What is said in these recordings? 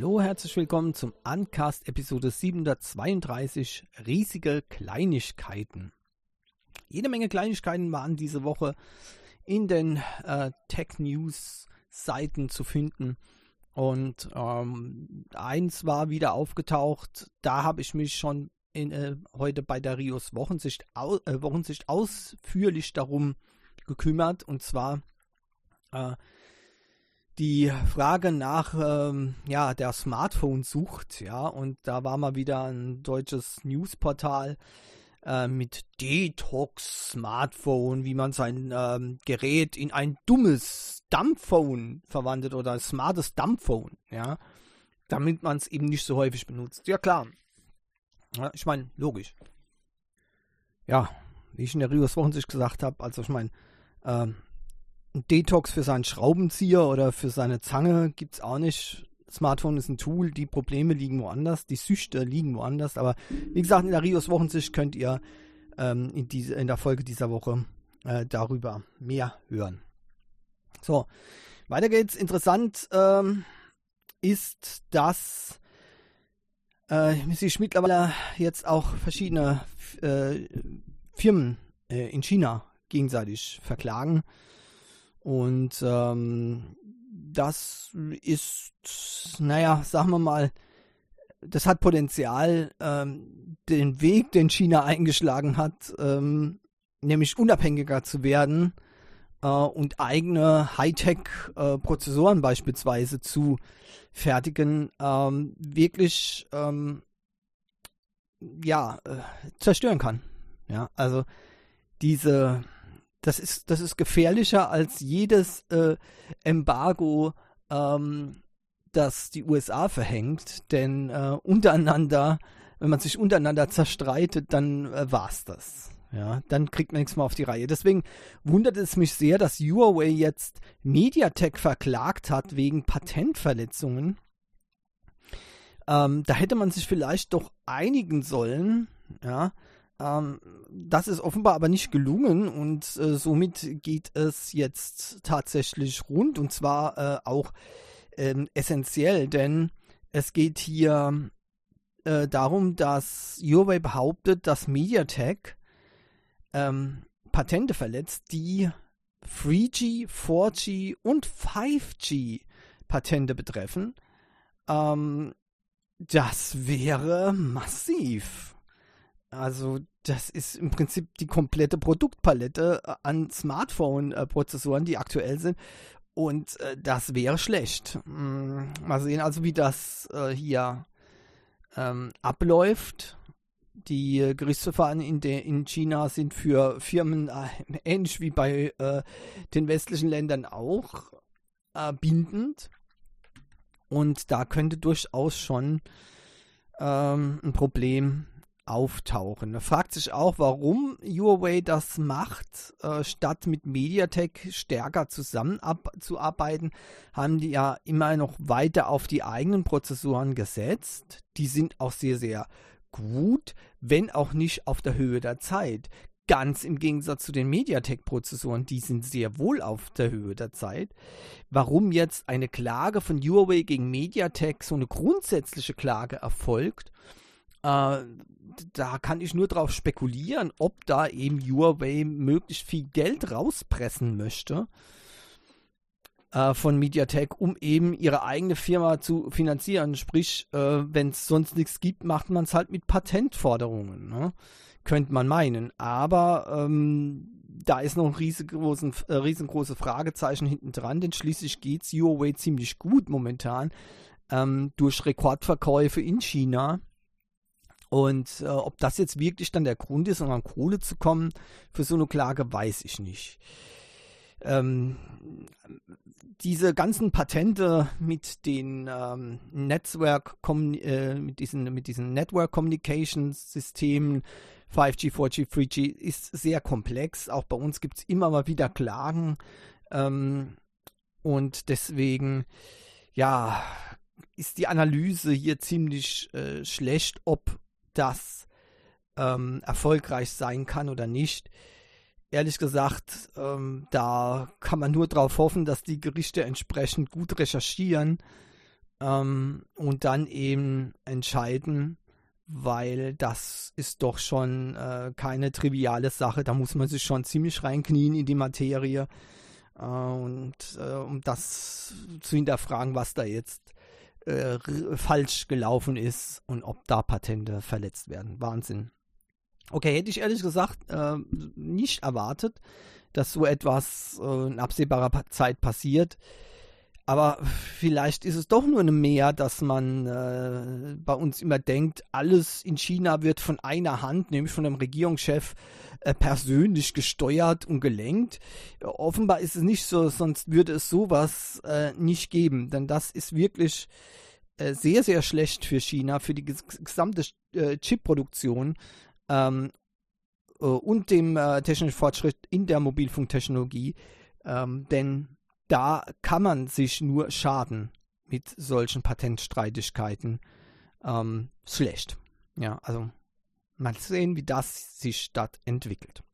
Hallo, herzlich willkommen zum Uncast Episode 732, riesige Kleinigkeiten. Jede Menge Kleinigkeiten waren diese Woche in den Tech-News-Seiten zu finden und eins war wieder aufgetaucht, da habe ich mich schon heute bei der Rios Wochensicht ausführlich darum gekümmert, und zwar die Frage nach der Smartphone-Sucht, und da war mal wieder ein deutsches Newsportal mit Detox-Smartphone, wie man sein Gerät in ein dummes Dumbphone verwandelt oder ein smartes Dumbphone, damit man es eben nicht so häufig benutzt. Ja, klar. Ja, ich meine, logisch. Ja, wie ich in der Rios Wochensicht gesagt habe, also ich meine, ein Detox für seinen Schraubenzieher oder für seine Zange gibt es auch nicht. Smartphone ist ein Tool, die Probleme liegen woanders, die Süchte liegen woanders. Aber wie gesagt, in der Rios Wochensicht könnt ihr in der Folge dieser Woche darüber mehr hören. So, weiter geht's. Interessant ist, dass sich mittlerweile jetzt auch verschiedene Firmen in China gegenseitig verklagen. Und das ist, sagen wir mal, das hat Potenzial, den Weg, den China eingeschlagen hat, nämlich unabhängiger zu werden und eigene Hightech-Prozessoren beispielsweise zu fertigen, wirklich zerstören kann. Ja, also das ist gefährlicher als jedes Embargo, das die USA verhängt, denn untereinander, wenn man sich untereinander zerstreitet, dann war's das. Ja, dann kriegt man nichts mehr auf die Reihe. Deswegen wundert es mich sehr, dass Huawei jetzt MediaTek verklagt hat wegen Patentverletzungen. Da hätte man sich vielleicht doch einigen sollen, das ist offenbar aber nicht gelungen, und somit geht es jetzt tatsächlich rund, und zwar auch essentiell, denn es geht hier darum, dass Huawei behauptet, dass MediaTek Patente verletzt, die 3G, 4G und 5G Patente betreffen. Das wäre massiv. Also das ist im Prinzip die komplette Produktpalette an Smartphone-Prozessoren, die aktuell sind. Und das wäre schlecht. Mal sehen also, wie das hier abläuft. Die Gerichtsverfahren in China sind für Firmen ähnlich wie bei den westlichen Ländern auch bindend. Und da könnte durchaus schon ein Problem auftauchen. Man fragt sich auch, warum Huawei das macht, statt mit MediaTek stärker zusammenzuarbeiten, haben die ja immer noch weiter auf die eigenen Prozessoren gesetzt. Die sind auch sehr, sehr gut, wenn auch nicht auf der Höhe der Zeit. Ganz im Gegensatz zu den MediaTek-Prozessoren, die sind sehr wohl auf der Höhe der Zeit. Warum jetzt eine Klage von Huawei gegen MediaTek, so eine grundsätzliche Klage erfolgt, da kann ich nur darauf spekulieren, ob da eben Huawei möglichst viel Geld rauspressen möchte von MediaTek, um eben ihre eigene Firma zu finanzieren. Sprich, wenn es sonst nichts gibt, macht man es halt mit Patentforderungen, ne? Könnte man meinen. Aber da ist noch ein riesengroße Fragezeichen hinten dran, denn schließlich geht es Huawei ziemlich gut momentan durch Rekordverkäufe in China. Und ob das jetzt wirklich dann der Grund ist, um an Kohle zu kommen für so eine Klage, weiß ich nicht. Diese ganzen Patente mit den mit diesen Network Communications Systemen, 5G, 4G, 3G, ist sehr komplex. Auch bei uns gibt es immer mal wieder Klagen. Und deswegen, ist die Analyse hier ziemlich schlecht, ob das erfolgreich sein kann oder nicht. Ehrlich gesagt, da kann man nur darauf hoffen, dass die Gerichte entsprechend gut recherchieren und dann eben entscheiden, weil das ist doch schon keine triviale Sache. Da muss man sich schon ziemlich reinknien in die Materie um das zu hinterfragen, was da jetzt falsch gelaufen ist und ob da Patente verletzt werden. Wahnsinn. Okay, hätte ich ehrlich gesagt nicht erwartet, dass so etwas in absehbarer Zeit passiert. Aber vielleicht ist es doch nur eine Mehr, dass man bei uns immer denkt, alles in China wird von einer Hand, nämlich von dem Regierungschef, persönlich gesteuert und gelenkt. Offenbar ist es nicht so, sonst würde es sowas nicht geben. Denn das ist wirklich sehr, sehr schlecht für China, für die gesamte Chipproduktion und dem technischen Fortschritt in der Mobilfunktechnologie. Denn da kann man sich nur schaden mit solchen Patentstreitigkeiten. Schlecht. Ja, also mal sehen, wie das sich dort entwickelt.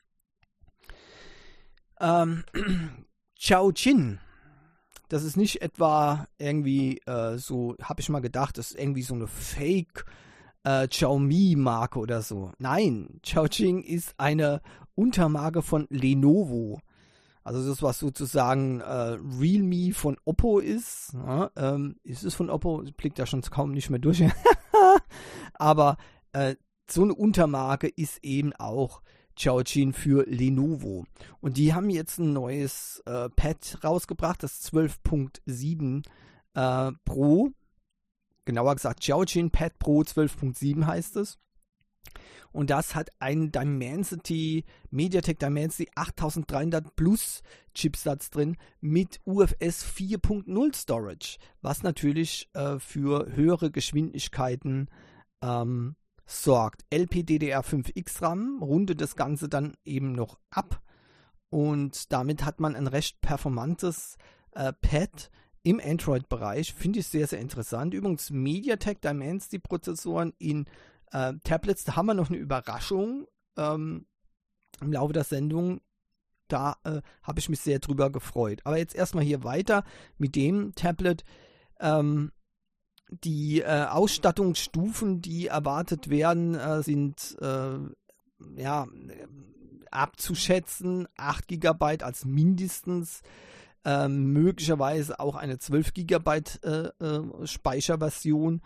Zhaojin, das ist nicht etwa irgendwie so, habe ich mal gedacht, das ist irgendwie so eine Fake Xiaomi-Marke oder so. Nein, Zhaojin ist eine Untermarke von Lenovo. Also das, was sozusagen Realme von Oppo ist. Ja, ist es von Oppo? Blickt da schon kaum nicht mehr durch. Aber so eine Untermarke ist eben auch Zhaojin für Lenovo. Und die haben jetzt ein neues Pad rausgebracht, das 12.7 Pro. Genauer gesagt, Zhaojin Pad Pro 12.7 heißt es. Und das hat einen MediaTek Dimensity 8300 Plus Chipsatz drin mit UFS 4.0 Storage, was natürlich für höhere Geschwindigkeiten sorgt. LPDDR5X RAM rundet das Ganze dann eben noch ab und damit hat man ein recht performantes Pad im Android-Bereich. Finde ich sehr, sehr interessant. Übrigens MediaTek Dimensity Prozessoren in Tablets, da haben wir noch eine Überraschung im Laufe der Sendung. Da habe ich mich sehr drüber gefreut. Aber jetzt erstmal hier weiter mit dem Tablet. Die Ausstattungsstufen, die erwartet werden, sind abzuschätzen. 8 GB als mindestens. Möglicherweise auch eine 12 GB Speicherversion.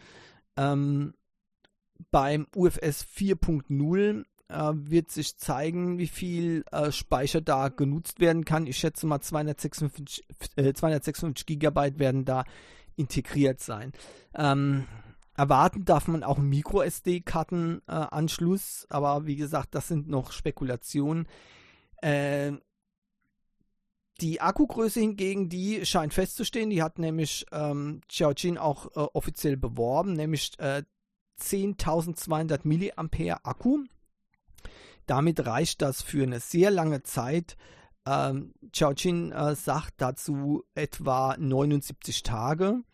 Beim UFS 4.0 wird sich zeigen, wie viel Speicher da genutzt werden kann. Ich schätze mal 256 GB werden da integriert sein. Erwarten darf man auch einen Micro-SD-Kartenanschluss, aber wie gesagt, das sind noch Spekulationen. Die Akkugröße hingegen, die scheint festzustehen. Die hat nämlich Zhaojin auch offiziell beworben, nämlich 10.200 mAh Akku. Damit reicht das für eine sehr lange Zeit. Zhaojin sagt dazu etwa 79 Tage.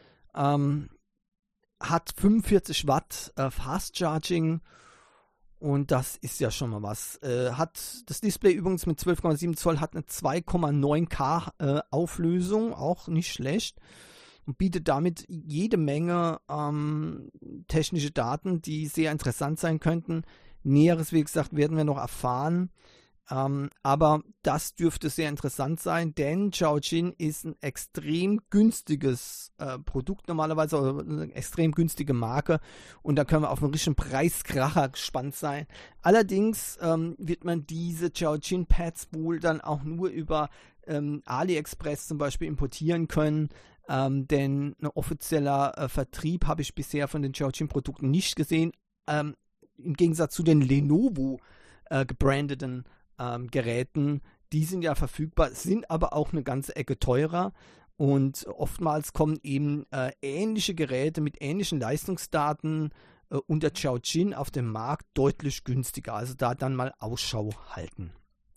Hat 45 Watt Fast Charging und das ist ja schon mal was. Hat das Display übrigens mit 12,7 Zoll hat eine 2,9K Auflösung, auch nicht schlecht. Und bietet damit jede Menge technische Daten, die sehr interessant sein könnten. Näheres, wie gesagt, werden wir noch erfahren. Aber das dürfte sehr interessant sein, denn Zhaojin ist ein extrem günstiges Produkt normalerweise, oder eine extrem günstige Marke. Und da können wir auf einen richtigen Preiskracher gespannt sein. Allerdings wird man diese Zhaojin Pads wohl dann auch nur über AliExpress zum Beispiel importieren können. Denn ein offizieller Vertrieb habe ich bisher von den Zhaojin-Produkten nicht gesehen. Im Gegensatz zu den Lenovo gebrandeten Geräten, die sind ja verfügbar, sind aber auch eine ganze Ecke teurer. Und oftmals kommen eben ähnliche Geräte mit ähnlichen Leistungsdaten unter Zhaojin auf dem Markt deutlich günstiger. Also da dann mal Ausschau halten.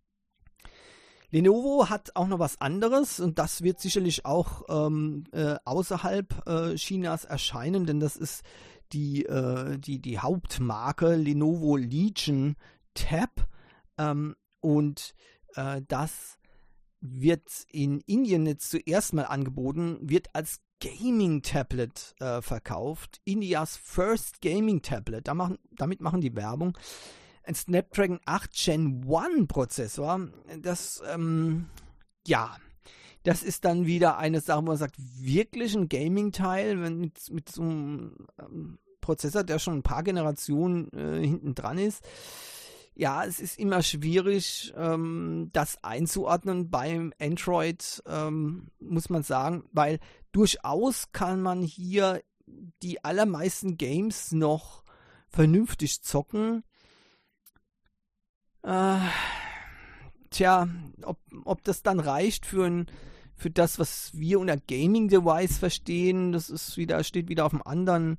Lenovo hat auch noch was anderes und das wird sicherlich auch außerhalb Chinas erscheinen, denn das ist die Hauptmarke Lenovo Legion Tab und das wird in Indien jetzt zuerst mal angeboten, wird als Gaming-Tablet verkauft. Indias First Gaming-Tablet. Damit machen die Werbung. Ein Snapdragon 8 Gen 1 Prozessor. Das, das ist dann wieder eine Sache, wo man sagt, wirklich ein Gaming-Teil mit so einem Prozessor, der schon ein paar Generationen hinten dran ist. Ja, es ist immer schwierig, das einzuordnen beim Android, muss man sagen, weil durchaus kann man hier die allermeisten Games noch vernünftig zocken. Ob das dann reicht für das, was wir unter Gaming-Device verstehen, steht wieder auf einem anderen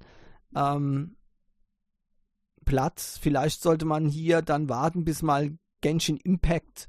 Platz. Vielleicht sollte man hier dann warten, bis mal Genshin Impact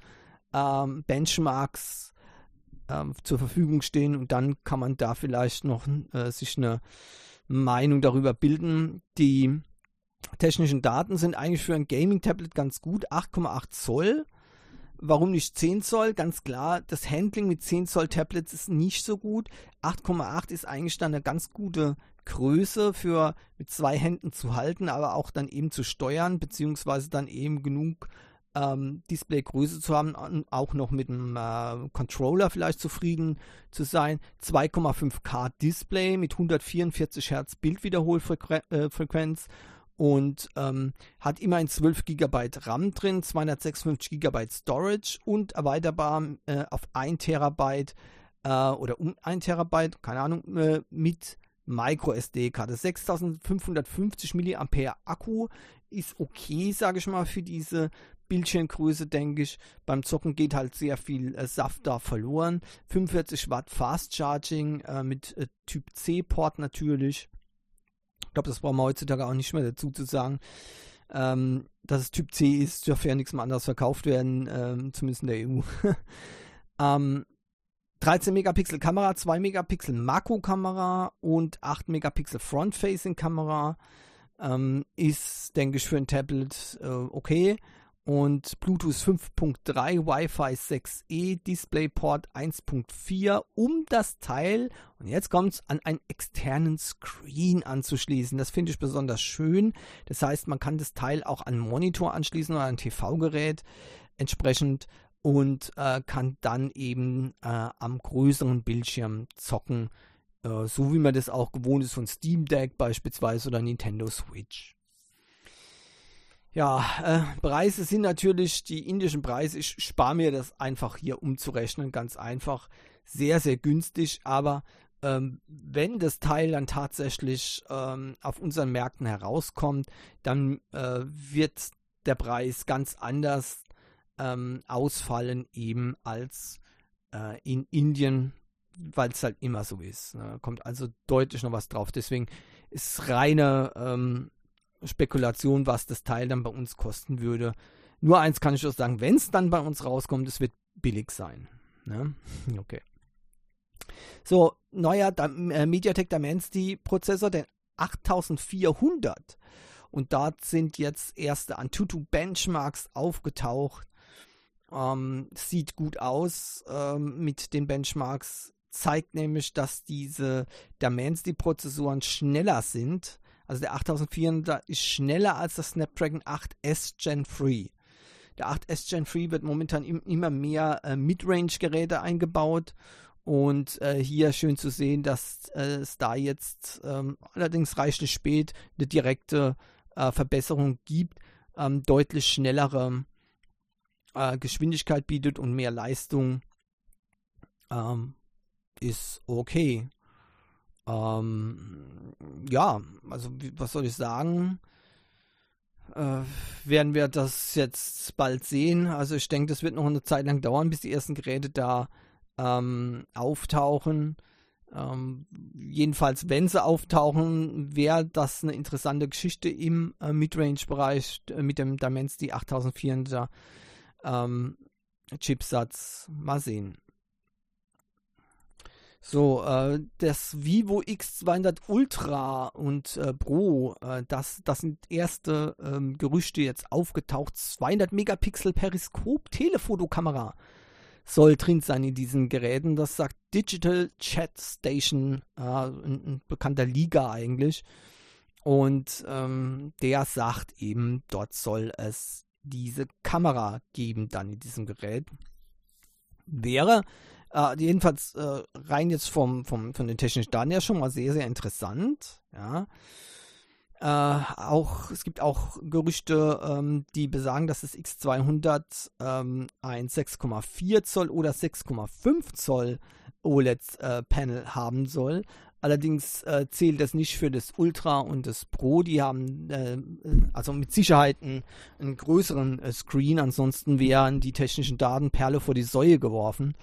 Benchmarks zur Verfügung stehen und dann kann man da vielleicht noch sich eine Meinung darüber bilden. Die technischen Daten sind eigentlich für ein Gaming-Tablet ganz gut. 8,8 Zoll. Warum nicht 10 Zoll? Ganz klar, das Handling mit 10 Zoll Tablets ist nicht so gut. 8,8 ist eigentlich dann eine ganz gute Größe für mit 2 Händen zu halten, aber auch dann eben zu steuern, beziehungsweise dann eben genug Displaygröße zu haben, auch noch mit einem Controller vielleicht zufrieden zu sein. 2,5K Display mit 144 Hertz Bildwiederholfrequenz und hat immerhin 12 GB RAM drin, 256 GB Storage und erweiterbar auf 1 Terabyte oder um 1 Terabyte, keine Ahnung, mit Micro-SD-Karte. 6550 mAh Akku ist okay, sage ich mal, für diese Bildschirmgröße, denke ich. Beim Zocken geht halt sehr viel Saft da verloren. 45 Watt Fast Charging mit Typ C Port natürlich. Ich glaube, das brauchen wir heutzutage auch nicht mehr dazu zu sagen. Dass es Typ C ist, dürfte ja nichts mehr anderes verkauft werden, zumindest in der EU. 13 Megapixel Kamera, 2 Megapixel Makrokamera und 8 Megapixel Front-Facing Kamera ist, denke ich, für ein Tablet okay. Und Bluetooth 5.3, Wi-Fi 6E, DisplayPort 1.4, um das Teil, und jetzt kommt es, an einen externen Screen anzuschließen. Das finde ich besonders schön. Das heißt, man kann das Teil auch an einen Monitor anschließen oder an ein TV-Gerät entsprechend und kann dann eben am größeren Bildschirm zocken, so wie man das auch gewohnt ist von Steam Deck beispielsweise oder Nintendo Switch. Ja, Preise sind natürlich die indischen Preise. Ich spare mir das einfach hier umzurechnen, ganz einfach. Sehr, sehr günstig, aber wenn das Teil dann tatsächlich auf unseren Märkten herauskommt, dann wird der Preis ganz anders ausfallen eben als in Indien, weil es halt immer so ist. Ne? Kommt also deutlich noch was drauf. Deswegen ist reine Spekulation, was das Teil dann bei uns kosten würde. Nur eins kann ich auch sagen, wenn es dann bei uns rauskommt, es wird billig sein. Ne? Okay. So, neuer MediaTek Dimensity Prozessor, der 8400. Und dort sind jetzt erste Antutu Benchmarks aufgetaucht. Sieht gut aus mit den Benchmarks. Zeigt nämlich, dass diese Dimensity-Prozessoren schneller sind. Also der 8400 ist schneller als das Snapdragon 8S Gen 3. Der 8S Gen 3 wird momentan immer mehr Midrange-Geräte eingebaut. Und hier schön zu sehen, dass es da jetzt allerdings reichlich spät eine direkte Verbesserung gibt, deutlich schnellere Geschwindigkeit bietet und mehr Leistung, ist okay. Ja, also was soll ich sagen? Werden wir das jetzt bald sehen? Also ich denke, das wird noch eine Zeit lang dauern, bis die ersten Geräte da auftauchen. Jedenfalls, wenn sie auftauchen, wäre das eine interessante Geschichte im Midrange-Bereich mit dem Dimensity 8400er Chipsatz. Mal sehen. So, das Vivo X200 Ultra und Pro, das sind erste Gerüchte jetzt aufgetaucht. 200 Megapixel Periskop Telefotokamera. soll drin sein in diesen Geräten. Das sagt Digital Chat Station, ein bekannter Liga eigentlich. Und der sagt eben, dort soll es diese Kamera geben dann in diesem Gerät. Wäre jedenfalls rein jetzt von den technischen Daten ja schon mal sehr, sehr interessant. Ja. Es gibt auch Gerüchte, die besagen, dass das X200 ein 6,4 Zoll oder 6,5 Zoll OLED-Panel haben soll. Allerdings zählt das nicht für das Ultra und das Pro. Die haben also mit Sicherheit einen größeren Screen. Ansonsten wären die technischen Daten Perle vor die Säue geworfen.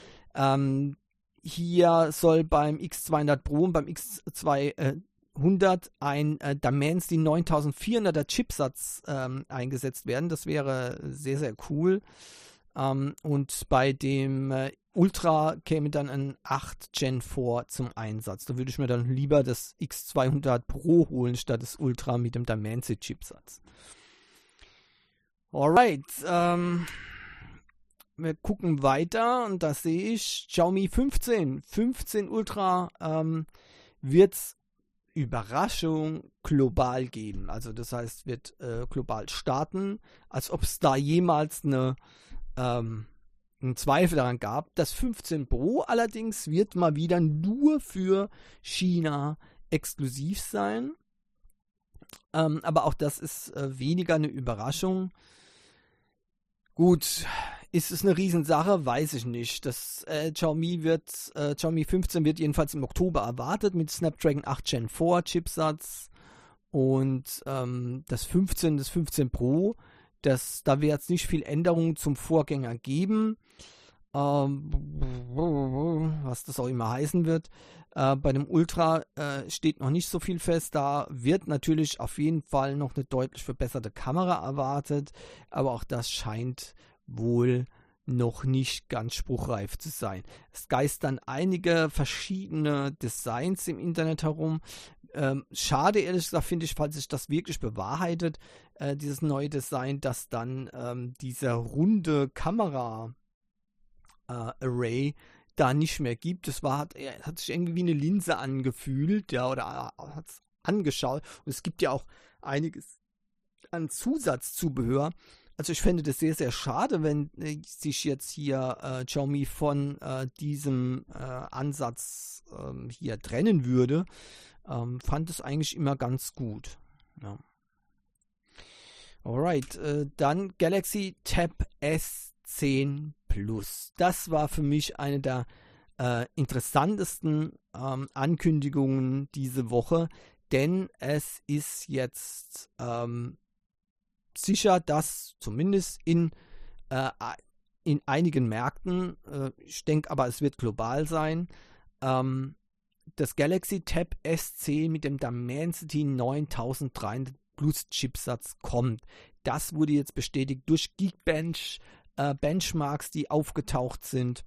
Hier soll beim X200 Pro und beim X200 ein Dimensity 9400er Chipsatz eingesetzt werden. Das wäre sehr, sehr cool. Und bei dem Ultra käme dann ein 8 Gen 4 zum Einsatz. Da würde ich mir dann lieber das X200 Pro holen, statt das Ultra mit dem Dimensity-Chipsatz. Alright, wir gucken weiter und da sehe ich Xiaomi 15 Ultra wird es Überraschung global geben. Also das heißt, wird global starten, als ob es da jemals einen Zweifel daran gab. Das 15 Pro allerdings wird mal wieder nur für China exklusiv sein. Aber auch das ist weniger eine Überraschung. Gut, ist es eine Riesensache? Weiß ich nicht. Das Xiaomi 15 wird jedenfalls im Oktober erwartet mit Snapdragon 8 Gen 4 Chipsatz und das 15 Pro, da wird es nicht viel Änderungen zum Vorgänger geben, was das auch immer heißen wird. Bei dem Ultra steht noch nicht so viel fest. Da wird natürlich auf jeden Fall noch eine deutlich verbesserte Kamera erwartet, aber auch das scheint wohl noch nicht ganz spruchreif zu sein. Es geistern einige verschiedene Designs im Internet herum. Schade, ehrlich gesagt, finde ich, falls sich das wirklich bewahrheitet, dieses neue Design, dass dann dieser runde Kamera-Array da nicht mehr gibt. Das hat sich irgendwie wie eine Linse angefühlt, ja, oder hat es angeschaut. Und es gibt ja auch einiges an Zusatzzubehör. Also ich fände das sehr, sehr schade, wenn sich jetzt hier Xiaomi von diesem Ansatz hier trennen würde. Fand es eigentlich immer ganz gut. Ja. Alright, dann Galaxy Tab S10 Plus. Das war für mich eine der interessantesten Ankündigungen diese Woche, denn es ist jetzt sicher, dass zumindest in einigen Märkten, ich denke aber, es wird global sein, das Galaxy Tab S10 mit dem Dimensity 9300 Plus Chipsatz kommt. Das wurde jetzt bestätigt durch Geekbench, Benchmarks, die aufgetaucht sind.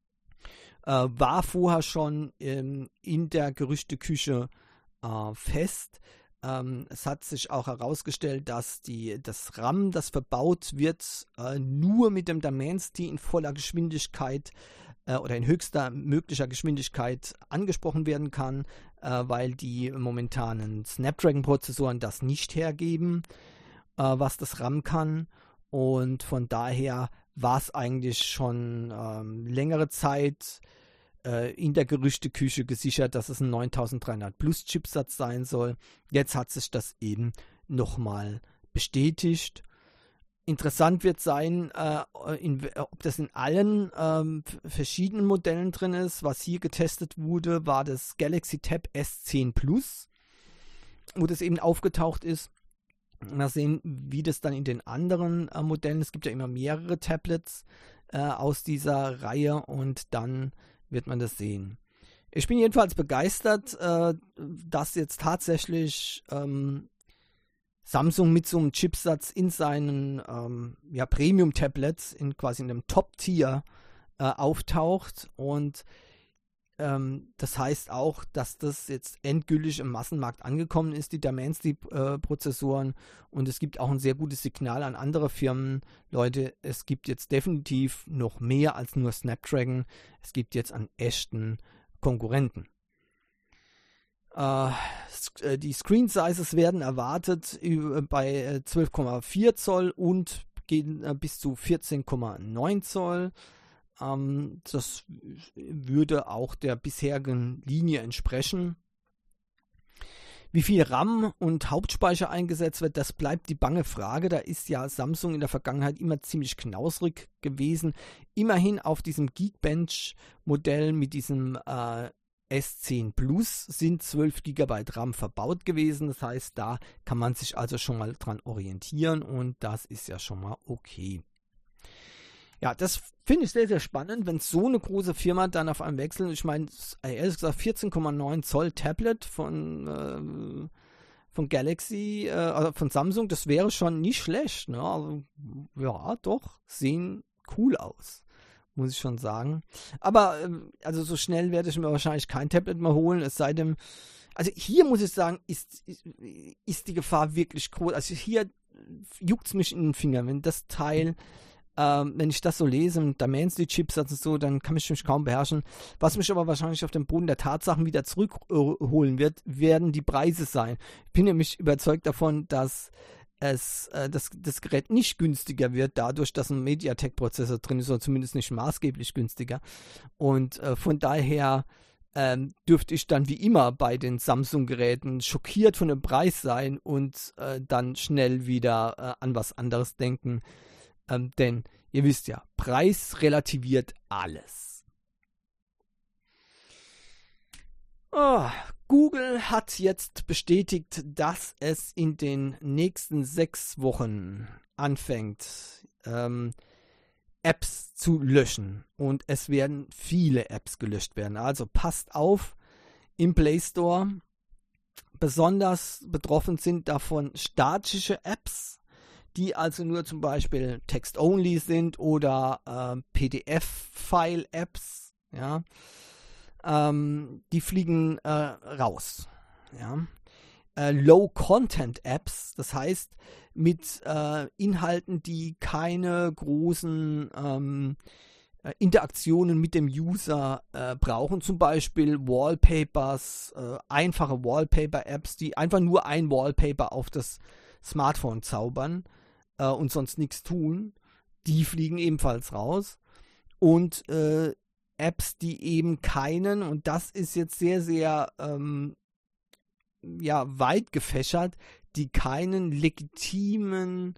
War vorher schon in der Gerüchteküche fest. Es hat sich auch herausgestellt, dass das RAM, das verbaut wird, nur mit dem Dimensity in voller Geschwindigkeit oder in höchster möglicher Geschwindigkeit angesprochen werden kann, weil die momentanen Snapdragon-Prozessoren das nicht hergeben, was das RAM kann. Und von daher war es eigentlich schon längere Zeit in der Gerüchteküche gesichert, dass es ein 9300 Plus Chipsatz sein soll. Jetzt hat sich das eben nochmal bestätigt. Interessant wird sein, ob das in allen verschiedenen Modellen drin ist. Was hier getestet wurde, war das Galaxy Tab S10 Plus, wo das eben aufgetaucht ist. Mal sehen, wie das dann in den anderen Modellen, es gibt ja immer mehrere Tablets aus dieser Reihe und dann wird man das sehen. Ich bin jedenfalls begeistert, dass jetzt tatsächlich Samsung mit so einem Chipsatz in seinen Premium-Tablets, quasi in einem Top-Tier auftaucht und Das heißt auch, dass das jetzt endgültig im Massenmarkt angekommen ist, die Dimensity-Prozessoren. Und es gibt auch ein sehr gutes Signal an andere Firmen. Leute, es gibt jetzt definitiv noch mehr als nur Snapdragon. Es gibt jetzt einen echten Konkurrenten. Die Screen Sizes werden erwartet bei 12,4 Zoll und gehen bis zu 14,9 Zoll. Das würde auch der bisherigen Linie entsprechen. Wie viel RAM und Hauptspeicher eingesetzt wird, das bleibt die bange Frage. Da ist ja Samsung in der Vergangenheit immer ziemlich knausrig gewesen. Immerhin auf diesem Geekbench-Modell mit diesem S10 Plus sind 12 GB RAM verbaut gewesen. Das heißt, da kann man sich also schon mal dran orientieren und das ist ja schon mal okay. Ja, das finde ich sehr, sehr spannend, wenn so eine große Firma dann auf einem wechseln. Ich meine, ehrlich gesagt, 14,9 Zoll Tablet von Galaxy, also von Samsung, das wäre schon nicht schlecht. Ne? Also, ja, doch, sehen cool aus, muss ich schon sagen. Aber also so schnell werde ich mir wahrscheinlich kein Tablet mehr holen, es sei denn, also hier muss ich sagen, ist die Gefahr wirklich groß. Also hier juckt es mich in den Fingern, wenn das Teil wenn ich das so lese mit Dimensity-Chips und so, dann kann ich mich kaum beherrschen. Was mich aber wahrscheinlich auf den Boden der Tatsachen wieder zurückholen wird, werden die Preise sein. Ich bin nämlich überzeugt davon, dass das Gerät nicht günstiger wird, dadurch, dass ein MediaTek-Prozessor drin ist, oder zumindest nicht maßgeblich günstiger. Und von daher dürfte ich dann wie immer bei den Samsung-Geräten schockiert von dem Preis sein und dann schnell wieder an was anderes denken. Denn ihr wisst ja, Preis relativiert alles. Google hat jetzt bestätigt, dass es in den nächsten 6 Wochen anfängt, Apps zu löschen. Und es werden viele Apps gelöscht werden. Also passt auf im Play Store. Besonders betroffen sind davon statische Apps, die also nur zum Beispiel Text-Only sind oder PDF-File-Apps, ja, die fliegen raus. Ja. Low-Content-Apps, das heißt mit Inhalten, die keine großen Interaktionen mit dem User brauchen, zum Beispiel Wallpapers, einfache Wallpaper-Apps, die einfach nur ein Wallpaper auf das Smartphone zaubern und sonst nichts tun, die fliegen ebenfalls raus. Und Apps, die eben keinen, und das ist jetzt sehr, sehr weit gefächert, die keinen legitimen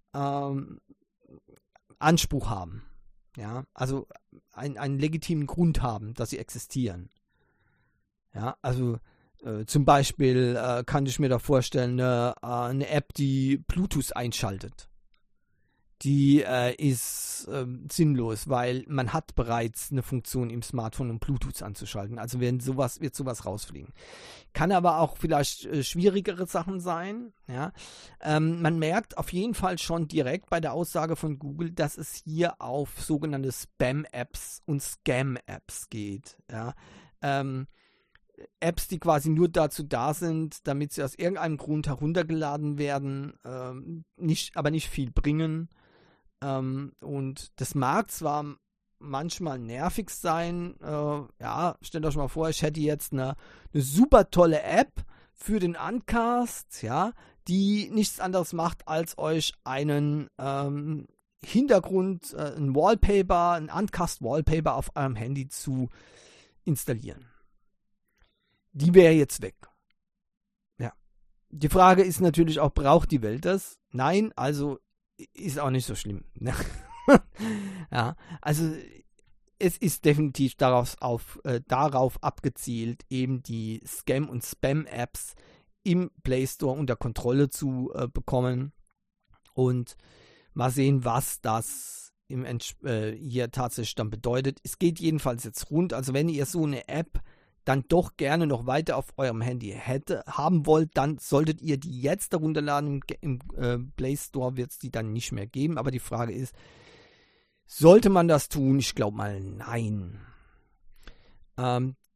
Anspruch haben. Ja, also einen legitimen Grund haben, dass sie existieren. Ja, also zum Beispiel kann ich mir da vorstellen, eine App, die Bluetooth einschaltet. Die ist sinnlos, weil man hat bereits eine Funktion im Smartphone, um Bluetooth anzuschalten. Also wird sowas rausfliegen. Kann aber auch vielleicht schwierigere Sachen sein. Ja? Man merkt auf jeden Fall schon direkt bei der Aussage von Google, dass es hier auf sogenannte Spam-Apps und Scam-Apps geht. Ja? Apps, die quasi nur dazu da sind, damit sie aus irgendeinem Grund heruntergeladen werden, aber nicht viel bringen. Und das mag zwar manchmal nervig sein, stellt euch mal vor, ich hätte jetzt eine super tolle App für den Uncast, ja, die nichts anderes macht, als euch einen Hintergrund, ein Wallpaper, ein Uncast-Wallpaper auf eurem Handy zu installieren. Die wäre jetzt weg. Ja. Die Frage ist natürlich auch, braucht die Welt das? Nein, also ist auch nicht so schlimm. Ja, also es ist definitiv darauf abgezielt, eben die Scam- und Spam-Apps im Play Store unter Kontrolle zu bekommen und mal sehen, was das hier tatsächlich dann bedeutet. Es geht jedenfalls jetzt rund, also wenn ihr so eine App dann doch gerne noch weiter auf eurem Handy haben wollt, dann solltet ihr die jetzt herunterladen. Im Play Store wird es die dann nicht mehr geben. Aber die Frage ist, sollte man das tun? Ich glaube mal, nein.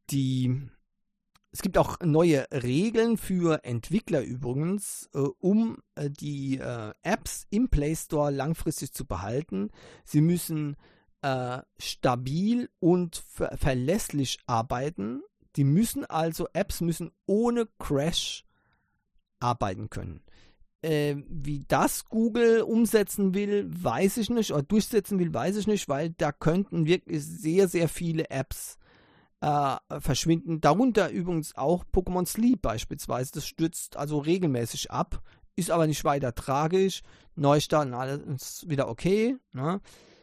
Es gibt auch neue Regeln für Entwickler übrigens, um die Apps im Play Store langfristig zu behalten. Sie müssen stabil und verlässlich arbeiten. Apps müssen ohne Crash arbeiten können. Wie das Google umsetzen will, weiß ich nicht, oder durchsetzen will, weiß ich nicht, weil da könnten wirklich sehr, sehr viele Apps verschwinden. Darunter übrigens auch Pokémon Sleep beispielsweise. Das stürzt also regelmäßig ab, ist aber nicht weiter tragisch. Neustarten, alles wieder okay. Ne?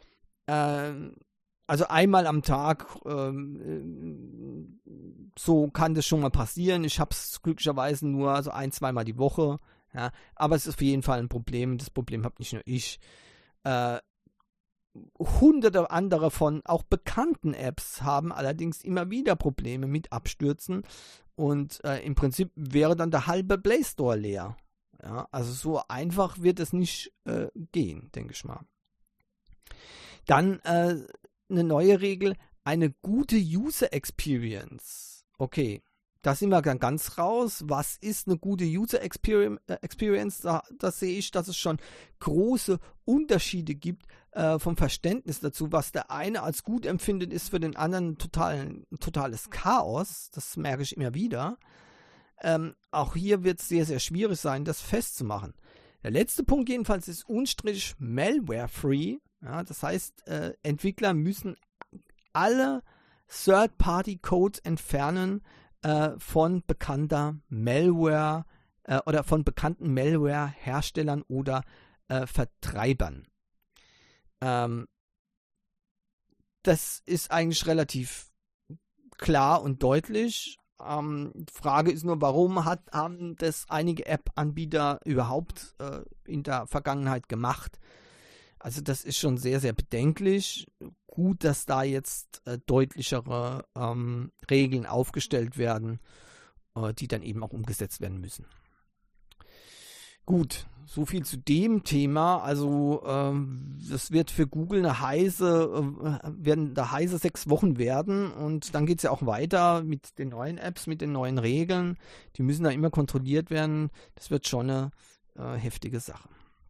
Also einmal am Tag, so kann das schon mal passieren. Ich habe es glücklicherweise nur so 1-2 Mal die Woche. Ja, aber es ist auf jeden Fall ein Problem. Das Problem habe nicht nur ich. Hunderte andere von auch bekannten Apps haben allerdings immer wieder Probleme mit Abstürzen. Und im Prinzip wäre dann der halbe Play Store leer. Ja, also so einfach wird es nicht gehen, denke ich mal. Dann eine neue Regel, eine gute User Experience. Okay, da sind wir dann ganz raus. Was ist eine gute User Experience? Da sehe ich, dass es schon große Unterschiede gibt vom Verständnis dazu. Was der eine als gut empfindet, ist für den anderen totales Chaos. Das merke ich immer wieder. Auch hier wird es sehr, sehr schwierig sein, das festzumachen. Der letzte Punkt jedenfalls ist unstrittig Malware-free. Ja, das heißt, Entwickler müssen alle Third-Party-Codes entfernen von bekannter Malware oder von bekannten Malware-Herstellern oder Vertreibern. Das ist eigentlich relativ klar und deutlich. Frage ist nur, warum haben das einige App-Anbieter überhaupt in der Vergangenheit gemacht? Also das ist schon sehr, sehr bedenklich. Gut, dass da jetzt deutlichere Regeln aufgestellt werden, die dann eben auch umgesetzt werden müssen. Gut, so viel zu dem Thema. Also das wird für Google werden da heiße 6 Wochen werden und dann geht es ja auch weiter mit den neuen Apps, mit den neuen Regeln. Die müssen da immer kontrolliert werden. Das wird schon eine heftige Sache.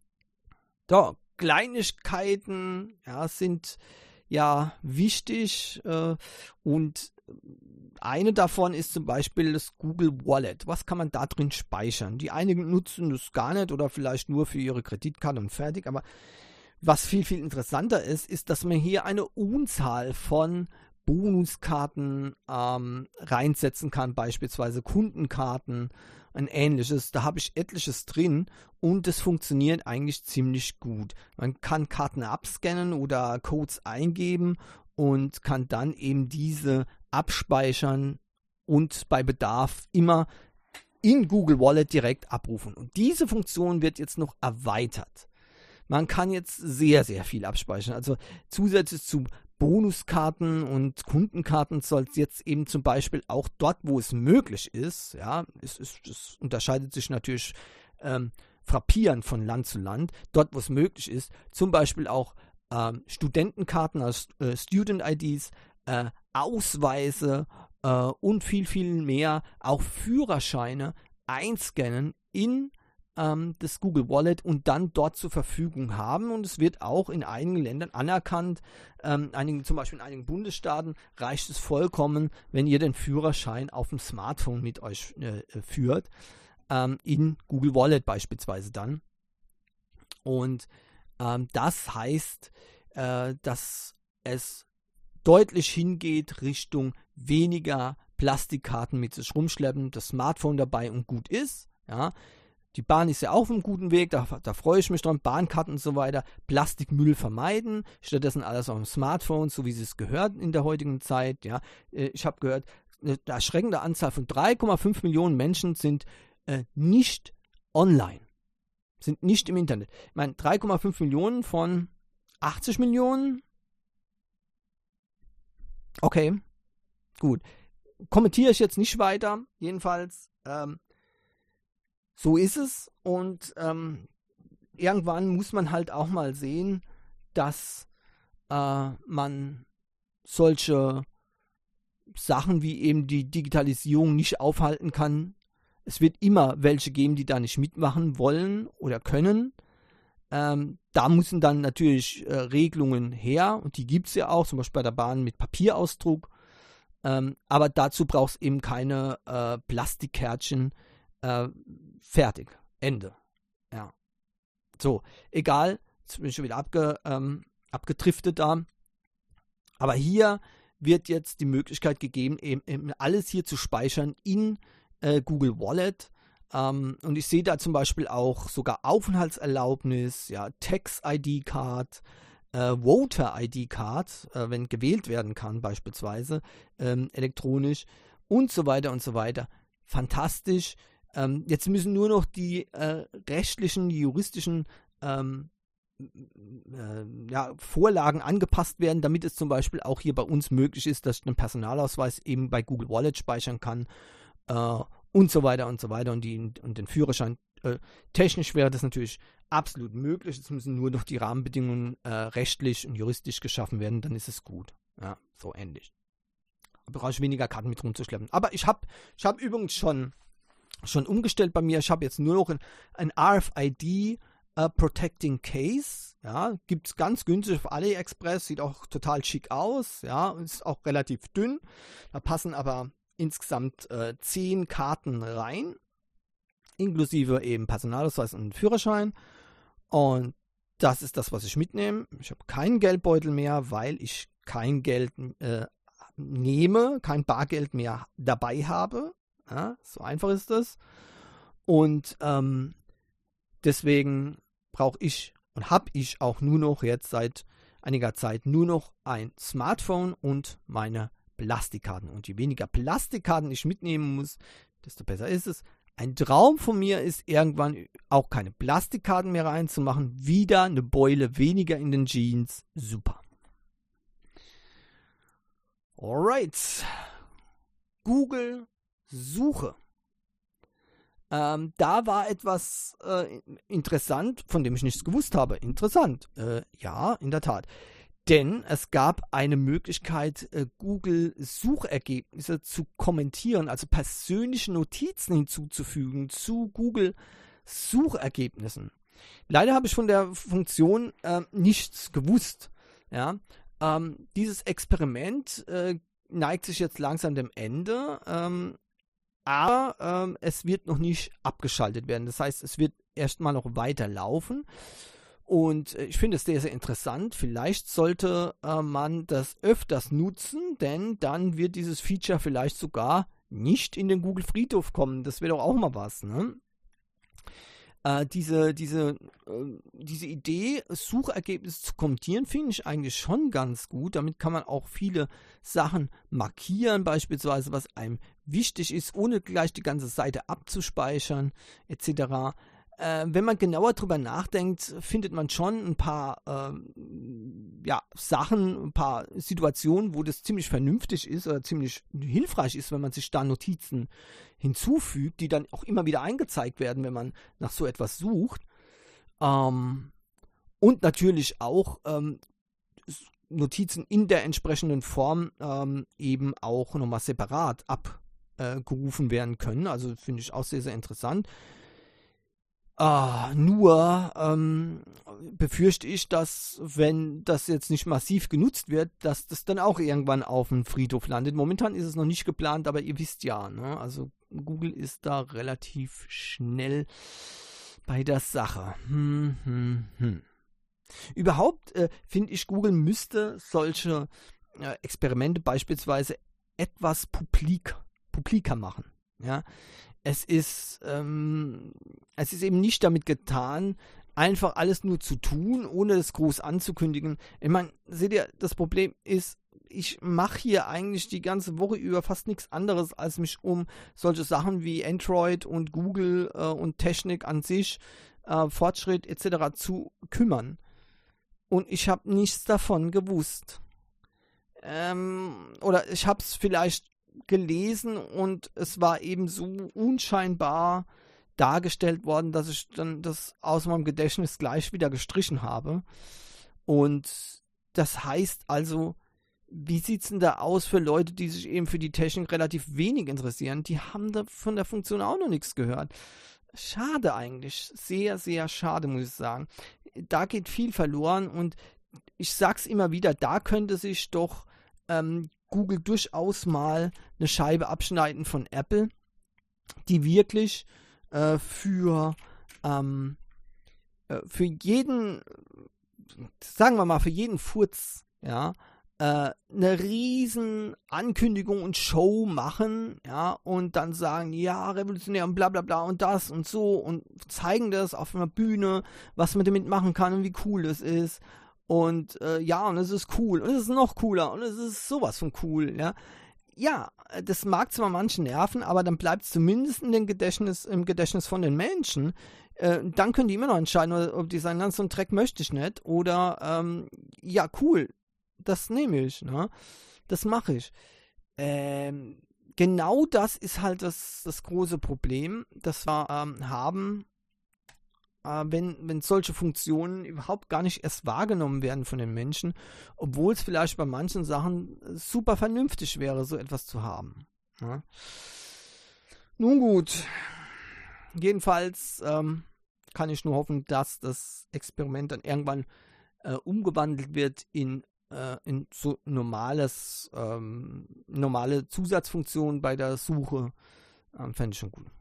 So, Kleinigkeiten sind ja wichtig und eine davon ist zum Beispiel das Google Wallet. Was kann man da drin speichern? Die einigen nutzen das gar nicht oder vielleicht nur für ihre Kreditkarte und fertig, aber was viel, viel interessanter ist, dass man hier eine Unzahl von Bonuskarten reinsetzen kann, beispielsweise Kundenkarten, ein ähnliches. Da habe ich etliches drin und es funktioniert eigentlich ziemlich gut. Man kann Karten abscannen oder Codes eingeben und kann dann eben diese abspeichern und bei Bedarf immer in Google Wallet direkt abrufen. Und diese Funktion wird jetzt noch erweitert. Man kann jetzt sehr, sehr viel abspeichern. Also zusätzlich zu Bonuskarten und Kundenkarten soll es jetzt eben zum Beispiel auch dort, wo es möglich ist, ja, es unterscheidet sich natürlich frappierend von Land zu Land, dort, wo es möglich ist, zum Beispiel auch Studentenkarten, also Student-IDs, Ausweise und viel, viel mehr, auch Führerscheine einscannen in das Google Wallet und dann dort zur Verfügung haben. Und es wird auch in einigen Ländern anerkannt, zum Beispiel in einigen Bundesstaaten reicht es vollkommen, wenn ihr den Führerschein auf dem Smartphone mit euch führt, in Google Wallet beispielsweise dann. Und das heißt, dass es deutlich hingeht Richtung weniger Plastikkarten mit sich rumschleppen, das Smartphone dabei und gut ist. Ja. Die Bahn ist ja auch auf einem guten Weg, da freue ich mich dran, Bahnkarten und so weiter, Plastikmüll vermeiden, stattdessen alles auf dem Smartphone, so wie es gehört in der heutigen Zeit. Ja. Ich habe gehört, eine erschreckende Anzahl von 3,5 Millionen Menschen sind nicht online, sind nicht im Internet. Ich meine, 3,5 Millionen von 80 Millionen? Okay, gut. Kommentiere ich jetzt nicht weiter, jedenfalls so ist es und irgendwann muss man halt auch mal sehen, dass man solche Sachen wie eben die Digitalisierung nicht aufhalten kann. Es wird immer welche geben, die da nicht mitmachen wollen oder können. Da müssen dann natürlich Regelungen her und die gibt es ja auch, zum Beispiel bei der Bahn mit Papierausdruck. Aber dazu braucht es eben keine Plastikkärtchen. Fertig. Ende. Ja. So, egal. Jetzt bin ich schon wieder abgedriftet da. Aber hier wird jetzt die Möglichkeit gegeben, eben alles hier zu speichern in Google Wallet. Und ich sehe da zum Beispiel auch sogar Aufenthaltserlaubnis, ja, Tax-ID-Card, Voter-ID-Card, wenn gewählt werden kann beispielsweise, elektronisch und so weiter und so weiter. Fantastisch. Jetzt müssen nur noch die rechtlichen, juristischen Vorlagen angepasst werden, damit es zum Beispiel auch hier bei uns möglich ist, dass ich einen Personalausweis eben bei Google Wallet speichern kann und so weiter und so weiter und den Führerschein. Technisch wäre das natürlich absolut möglich. Es müssen nur noch die Rahmenbedingungen rechtlich und juristisch geschaffen werden, dann ist es gut. Ja, so ähnlich. Da brauche ich weniger Karten mit rumzuschleppen. Aber ich hab übrigens schon umgestellt bei mir. Ich habe jetzt nur noch ein RFID Protecting Case. Ja, gibt es ganz günstig auf AliExpress. Sieht auch total schick aus. Ja, ist auch relativ dünn. Da passen aber insgesamt 10 Karten rein. Inklusive eben Personalausweis und Führerschein. Und das ist das, was ich mitnehme. Ich habe keinen Geldbeutel mehr, weil ich kein Geld nehme, kein Bargeld mehr dabei habe. Ja, so einfach ist das. Und deswegen brauche ich und habe ich auch nur noch jetzt seit einiger Zeit nur noch ein Smartphone und meine Plastikkarten. Und je weniger Plastikkarten ich mitnehmen muss, desto besser ist es. Ein Traum von mir ist, irgendwann auch keine Plastikkarten mehr reinzumachen. Wieder eine Beule weniger in den Jeans. Super. Alright. Google Suche. Da war etwas interessant, von dem ich nichts gewusst habe. Interessant. Ja, in der Tat. Denn es gab eine Möglichkeit, Google Suchergebnisse zu kommentieren, also persönliche Notizen hinzuzufügen zu Google Suchergebnissen. Leider habe ich von der Funktion nichts gewusst. Ja? Dieses Experiment neigt sich jetzt langsam dem Ende, aber es wird noch nicht abgeschaltet werden. Das heißt, es wird erstmal noch weiter laufen. Und ich finde es sehr, sehr interessant. Vielleicht sollte man das öfters nutzen, denn dann wird dieses Feature vielleicht sogar nicht in den Google Friedhof kommen. Das wäre doch auch mal was, ne? Diese Idee, Suchergebnisse zu kommentieren, finde ich eigentlich schon ganz gut. Damit kann man auch viele Sachen markieren, beispielsweise, was einem wichtig ist, ohne gleich die ganze Seite abzuspeichern, etc. Wenn man genauer drüber nachdenkt, findet man schon ein paar Sachen, ein paar Situationen, wo das ziemlich vernünftig ist oder ziemlich hilfreich ist, wenn man sich da Notizen hinzufügt, die dann auch immer wieder eingezeigt werden, wenn man nach so etwas sucht. Und natürlich auch Notizen in der entsprechenden Form eben auch nochmal separat abgerufen werden können. Also finde ich auch sehr, sehr interessant. Nur befürchte ich, dass, wenn das jetzt nicht massiv genutzt wird, dass das dann auch irgendwann auf dem Friedhof landet. Momentan ist es noch nicht geplant, aber ihr wisst ja, ne? Also Google ist da relativ schnell bei der Sache. Überhaupt finde ich, Google müsste solche Experimente beispielsweise etwas publiker machen. Ja? Es ist eben nicht damit getan, einfach alles nur zu tun, ohne es groß anzukündigen. Ich meine, seht ihr, das Problem ist, ich mache hier eigentlich die ganze Woche über fast nichts anderes, als mich um solche Sachen wie Android und Google und Technik an sich, Fortschritt etc. zu kümmern. Und ich habe nichts davon gewusst. Oder ich habe es vielleicht gelesen und es war eben so unscheinbar dargestellt worden, dass ich dann das aus meinem Gedächtnis gleich wieder gestrichen habe. Und das heißt also, Wie sieht es denn da aus für Leute, die sich eben für die Technik relativ wenig interessieren? Die haben da von der Funktion auch noch nichts gehört. Schade eigentlich. Sehr, sehr schade, muss ich sagen. Da geht viel verloren und ich sag's immer wieder, da könnte sich doch Google durchaus mal eine Scheibe abschneiden von Apple, die wirklich für jeden, sagen wir mal, für jeden Furz, ja, eine riesen Ankündigung und Show machen, ja, und dann sagen, ja, revolutionär und bla bla bla und das und so und zeigen das auf einer Bühne, was man damit machen kann und wie cool das ist. Und ja, und es ist cool und es ist noch cooler und es ist sowas von cool, ja. Ja, das mag zwar manchen nerven, aber dann bleibt es zumindest im Gedächtnis von den Menschen. Dann können die immer noch entscheiden, ob die sagen, so einen Track möchte ich nicht. Oder, ja, cool, das nehme ich, ne? Das mache ich. Genau das ist halt das große Problem, das wir haben, wenn solche Funktionen überhaupt gar nicht erst wahrgenommen werden von den Menschen, obwohl es vielleicht bei manchen Sachen super vernünftig wäre, so etwas zu haben. Ja. Nun gut, jedenfalls kann ich nur hoffen, dass das Experiment dann irgendwann umgewandelt wird in so normale Zusatzfunktionen bei der Suche. Fände ich schon gut.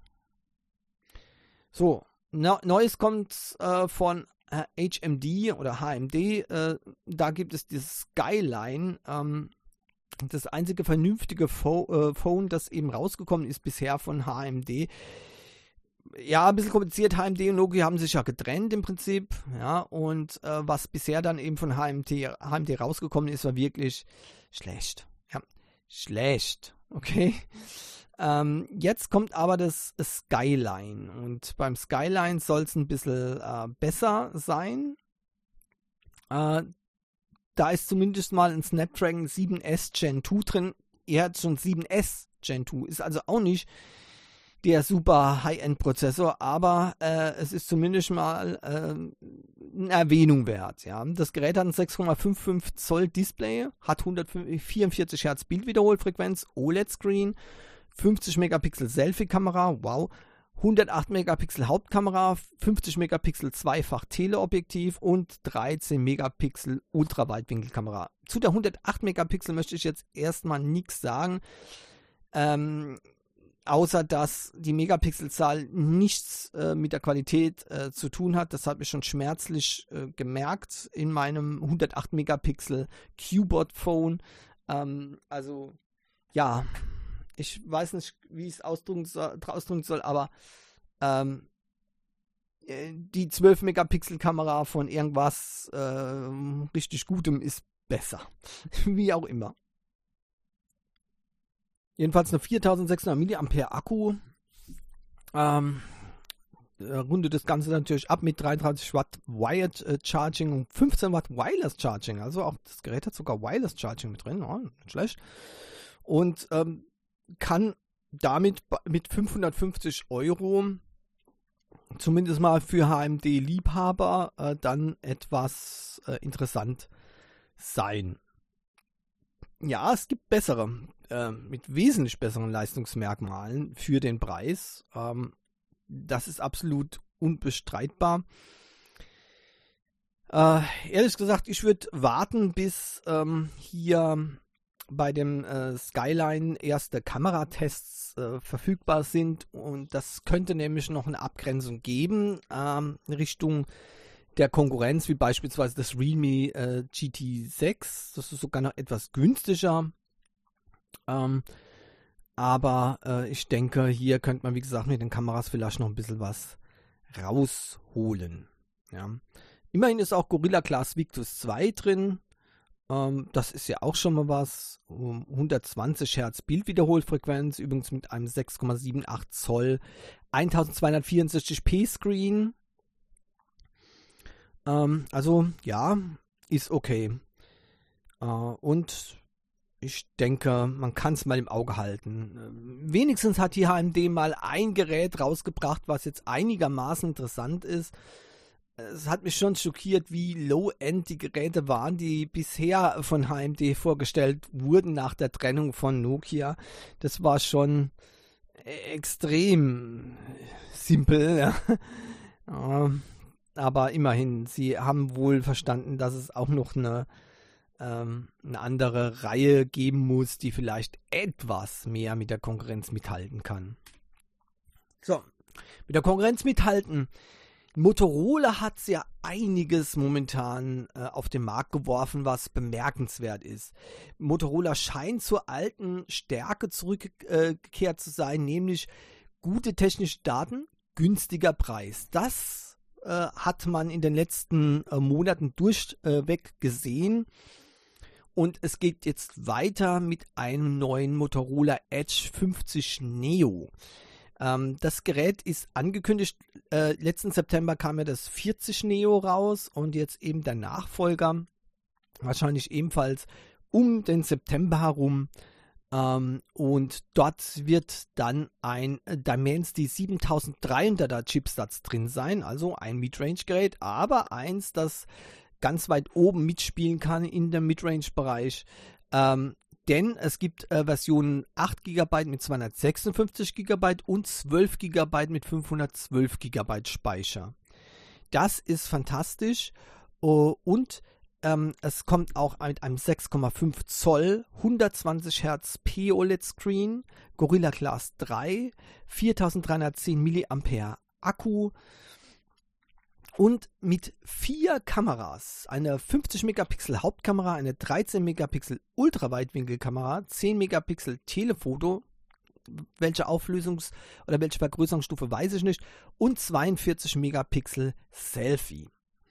So. Neues kommt von HMD oder HMD. Da gibt es dieses Skyline. Das einzige vernünftige Phone, das eben rausgekommen ist bisher von HMD. Ja, ein bisschen kompliziert. HMD und Nokia haben sich ja getrennt im Prinzip. Ja, und was bisher dann eben von HMD rausgekommen ist, war wirklich schlecht. Ja, schlecht. Okay. Jetzt kommt aber das Skyline und beim Skyline soll es ein bisschen besser sein. Da ist zumindest mal ein Snapdragon 7S Gen 2 drin. Er hat schon 7S Gen 2, ist also auch nicht der super High-End-Prozessor, aber es ist zumindest mal eine Erwähnung wert. Ja. Das Gerät hat ein 6,55 Zoll Display, hat 144 Hertz Bildwiederholfrequenz, OLED-Screen, 50 Megapixel Selfie-Kamera, wow, 108 Megapixel Hauptkamera, 50 Megapixel Zweifach-Teleobjektiv und 13 Megapixel Ultraweitwinkelkamera. Zu der 108 Megapixel möchte ich jetzt erstmal nichts sagen, außer dass die Megapixelzahl nichts mit der Qualität zu tun hat. Das habe ich schon schmerzlich gemerkt in meinem 108 Megapixel Q-Bot-Phone. Also, ja, ich weiß nicht, wie ich es ausdrücken soll, aber die 12 Megapixel Kamera von irgendwas richtig Gutem ist besser. Wie auch immer. Jedenfalls eine 4600 mAh Akku. Rundet das Ganze natürlich ab mit 33 Watt Wired Charging und 15 Watt Wireless Charging. Also auch das Gerät hat sogar Wireless Charging mit drin. Oh, nicht schlecht. Und kann damit mit 550 € zumindest mal für HMD-Liebhaber dann etwas interessant sein. Ja, es gibt bessere, mit wesentlich besseren Leistungsmerkmalen für den Preis. Das ist absolut unbestreitbar. Ehrlich gesagt, ich würde warten, bis hier bei dem Skyline erste Kameratests verfügbar sind und das könnte nämlich noch eine Abgrenzung geben Richtung der Konkurrenz, wie beispielsweise das Realme GT6. Das ist sogar noch etwas günstiger. Aber ich denke, hier könnte man, wie gesagt, mit den Kameras vielleicht noch ein bisschen was rausholen. Ja. Immerhin ist auch Gorilla Glass Victus 2 drin. Das ist ja auch schon mal was. 120 Hertz Bildwiederholfrequenz, übrigens mit einem 6,78 Zoll 1264p Screen. Also ja, ist okay. Und ich denke, man kann es mal im Auge halten. Wenigstens hat die HMD mal ein Gerät rausgebracht, was jetzt einigermaßen interessant ist. es hat mich schon schockiert, wie low-end die Geräte waren, die bisher von AMD vorgestellt wurden nach der Trennung von Nokia. Das war schon extrem simpel, ja. Aber immerhin, sie haben wohl verstanden, dass es auch noch eine andere Reihe geben muss, die vielleicht etwas mehr mit der Konkurrenz mithalten kann. So, mit der Konkurrenz mithalten. Motorola hat ja einiges momentan auf den Markt geworfen, was bemerkenswert ist. Motorola scheint zur alten Stärke zurückgekehrt zu sein, nämlich gute technische Daten, günstiger Preis. Das hat man in den letzten Monaten durchweg gesehen. Und es geht jetzt weiter mit einem neuen Motorola Edge 50 Neo. Das Gerät ist angekündigt, letzten September kam ja das 40 Neo raus und jetzt eben der Nachfolger, wahrscheinlich ebenfalls um den September herum. Und dort wird dann ein Dimensity 7300er Chipsatz drin sein, also ein Midrange-Gerät, aber eins, das ganz weit oben mitspielen kann in dem Midrange-Bereich. Denn es gibt Versionen 8 GB mit 256 GB und 12 GB mit 512 GB Speicher. Das ist fantastisch und es kommt auch mit einem 6,5 Zoll 120 Hertz POLED-Screen, Gorilla Glass 3, 4310 mAh Akku und mit 4 Kameras, eine 50 Megapixel Hauptkamera, eine 13 Megapixel Ultraweitwinkelkamera, 10 Megapixel Telefoto, welche oder welche Vergrößerungsstufe weiß ich nicht, und 42 Megapixel Selfie.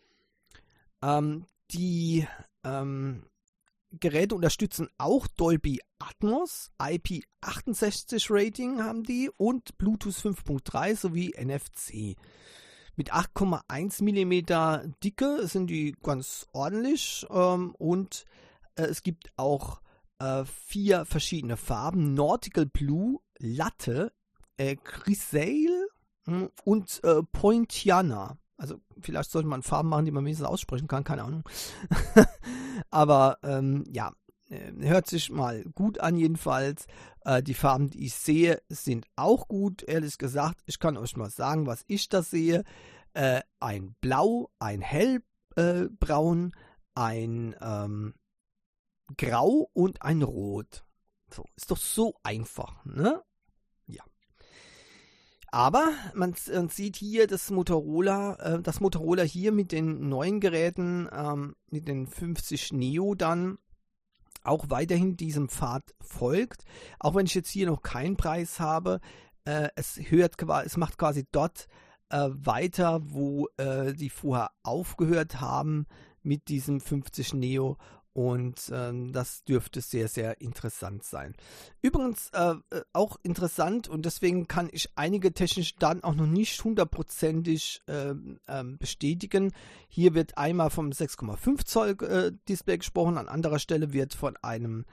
Die Geräte unterstützen auch Dolby Atmos, IP68 Rating haben die und Bluetooth 5.3 sowie NFC. Mit 8,1 mm Dicke sind die ganz ordentlich und es gibt auch 4 verschiedene Farben: Nautical Blue, Latte, Grisaille und Poinciana. Also vielleicht sollte man Farben machen, die man wenigstens aussprechen kann, keine Ahnung. Aber ja, hört sich mal gut an jedenfalls. Die Farben, die ich sehe, sind auch gut. Ehrlich gesagt, ich kann euch mal sagen, was ich da sehe. Ein Blau, ein Hellbraun, ein Grau und ein Rot. So, ist doch so einfach, ne? Ja. Aber man sieht hier das Motorola hier mit den neuen Geräten, mit den 50 Neo dann auch weiterhin diesem Pfad folgt. Auch wenn ich jetzt hier noch keinen Preis habe, es macht quasi dort weiter, wo die vorher aufgehört haben mit diesem 50 Neo. Und das dürfte sehr, sehr interessant sein. Übrigens auch interessant, und deswegen kann ich einige technische Daten auch noch nicht hundertprozentig bestätigen. Hier wird einmal vom 6,5 Zoll Display gesprochen, an anderer Stelle wird von einem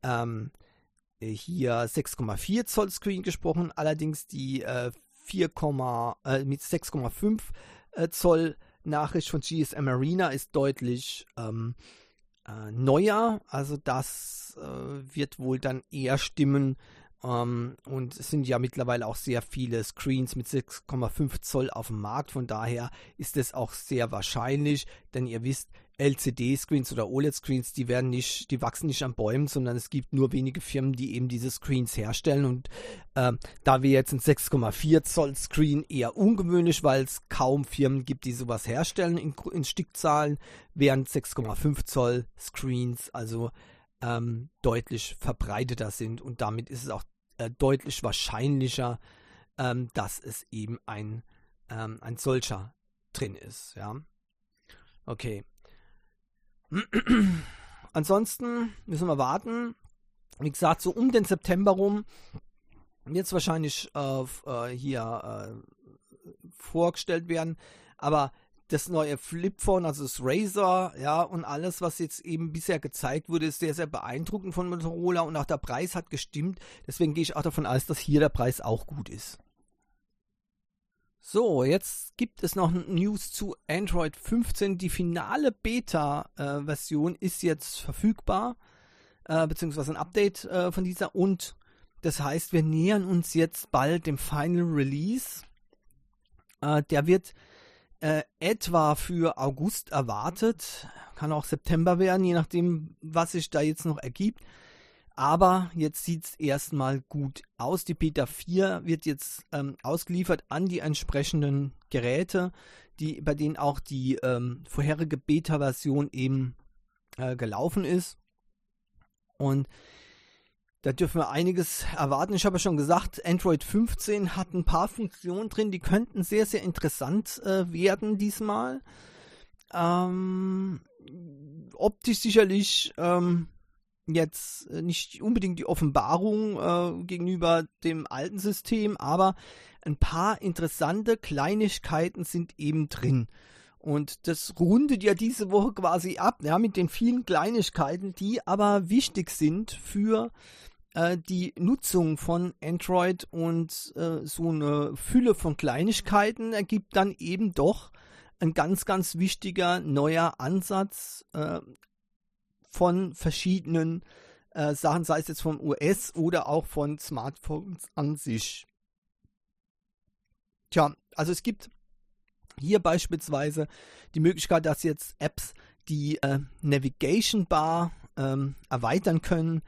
hier 6,4 Zoll Screen gesprochen. Allerdings die mit 6,5 Zoll Nachricht von GSM Arena ist deutlich neuer, also das wird wohl dann eher stimmen und es sind ja mittlerweile auch sehr viele Screens mit 6,5 Zoll auf dem Markt, von daher ist es auch sehr wahrscheinlich, denn ihr wisst, LCD-Screens oder OLED-Screens, die wachsen nicht an Bäumen, sondern es gibt nur wenige Firmen, die eben diese Screens herstellen und da wir jetzt ein 6,4 Zoll Screen eher ungewöhnlich, weil es kaum Firmen gibt, die sowas herstellen in Stückzahlen, während 6,5 Zoll Screens also deutlich verbreiteter sind und damit ist es auch deutlich wahrscheinlicher, dass es eben ein solcher drin ist, ja. Okay. Ansonsten müssen wir warten. Wie gesagt, so um den September rum wird es wahrscheinlich hier vorgestellt werden. Aber das neue Flipphone, also das Razer, ja, und alles, was jetzt eben bisher gezeigt wurde, ist sehr, sehr beeindruckend von Motorola und auch der Preis hat gestimmt. Deswegen gehe ich auch davon aus, dass hier der Preis auch gut ist. So, jetzt gibt es noch News zu Android 15. Die finale Beta-Version ist jetzt verfügbar, beziehungsweise ein Update von dieser. Und das heißt, wir nähern uns jetzt bald dem Final Release. Der wird etwa für August erwartet. Kann auch September werden, je nachdem, was sich da jetzt noch ergibt. Aber jetzt sieht es erstmal gut aus. Die Beta 4 wird jetzt ausgeliefert an die entsprechenden Geräte, bei denen auch die vorherige Beta-Version eben gelaufen ist. Und da dürfen wir einiges erwarten. Ich habe ja schon gesagt, Android 15 hat ein paar Funktionen drin, die könnten sehr, sehr interessant werden diesmal. Optisch sicherlich jetzt nicht unbedingt die Offenbarung gegenüber dem alten System, aber ein paar interessante Kleinigkeiten sind eben drin. Und das rundet ja diese Woche quasi ab, ja, mit den vielen Kleinigkeiten, die aber wichtig sind für die Nutzung von Android, und so eine Fülle von Kleinigkeiten ergibt dann eben doch ein ganz, ganz wichtiger neuer Ansatz von verschiedenen Sachen, sei es jetzt vom OS oder auch von Smartphones an sich. Tja, also es gibt hier beispielsweise die Möglichkeit, dass jetzt Apps die Navigation Bar erweitern können